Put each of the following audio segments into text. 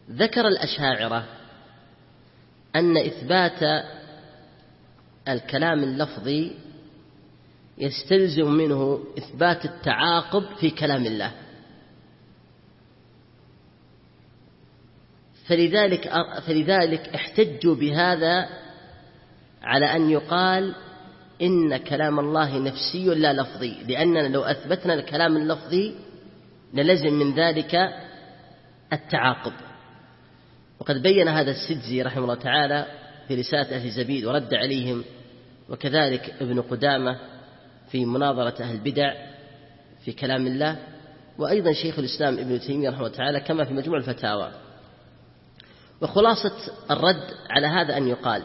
ذكر الأشاعرة أن إثبات الكلام اللفظي يستلزم منه إثبات التعاقب في كلام الله، فلذلك احتجوا بهذا على أن يقال إن كلام الله نفسي لا لفظي، لأننا لو أثبتنا الكلام اللفظي للزم من ذلك التعاقب. وقد بين هذا السدزي رحمه الله تعالى في رسالة أهل زبيد ورد عليهم، وكذلك ابن قدامة في مناظرة أهل البدع في كلام الله، وأيضا شيخ الإسلام ابن تيمية رحمه الله تعالى كما في مجموع الفتاوى. وخلاصة الرد على هذا أن يقال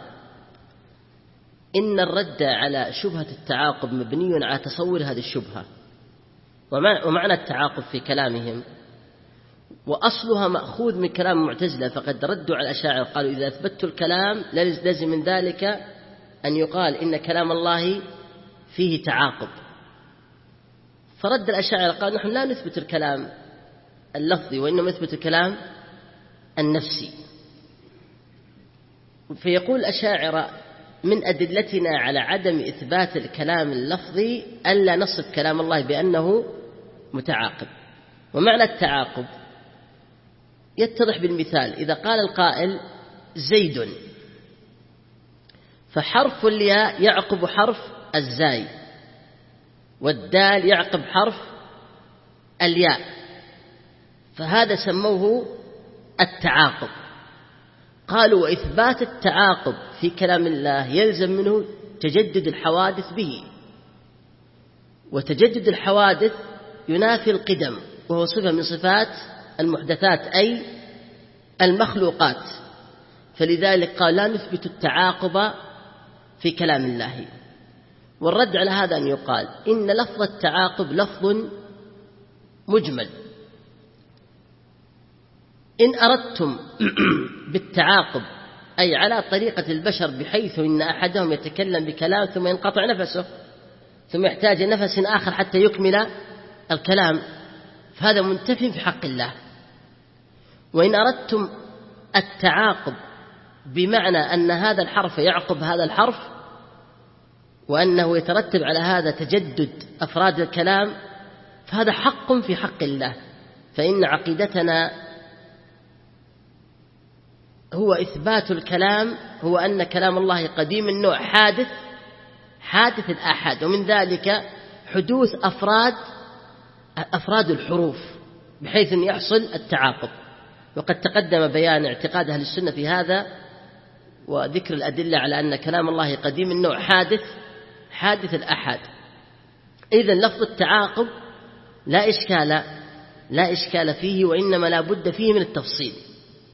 إن الرد على شبهة التعاقب مبني على تصور هذه الشبهة ومعنى التعاقب في كلامهم، وأصلها مأخوذ من كلام المعتزلة، فقد ردوا على الأشاعرة قالوا إذا أثبتوا الكلام لازم من ذلك أن يقال إن كلام الله فيه تعاقب. فرد الأشاعرة قالوا نحن لا نثبت الكلام اللفظي وإنما نثبت الكلام النفسي. فيقول الأشاعرة من أدلتنا على عدم إثبات الكلام اللفظي ألا نصف كلام الله بأنه متعاقب. ومعنى التعاقب يتضح بالمثال، إذا قال القائل زيد، فحرف الياء يعقب حرف الزاي، والدال يعقب حرف الياء، فهذا سموه التعاقب. قالوا وإثبات التعاقب في كلام الله يلزم منه تجدد الحوادث به، وتجدد الحوادث ينافي القدم، وهو صفة من صفات المحدثات أي المخلوقات. فلذلك قال لا نثبت التعاقب في كلام الله. والرد على هذا أن يقال إن لفظ التعاقب لفظ مجمل، إن أردتم بالتعاقب أي على طريقة البشر، بحيث إن أحدهم يتكلم بكلام ثم ينقطع نفسه ثم يحتاج نفس آخر حتى يكمل الكلام، فهذا منتفي في حق الله. وإن أردتم التعاقب بمعنى أن هذا الحرف يعقب هذا الحرف وأنه يترتب على هذا تجدد أفراد الكلام، فهذا حق في حق الله. فإن عقيدتنا هو إثبات الكلام، هو أن كلام الله قديم النوع حادث الآحاد، ومن ذلك حدوث أفراد الحروف بحيث أن يحصل التعاقب. وقد تقدم بيان اعتقاد أهل السنة في هذا وذكر الأدلة على أن كلام الله قديم النوع حادث الآحاد. إذن لفظ التعاقب لا إشكال فيه، وإنما لا بد فيه من التفصيل.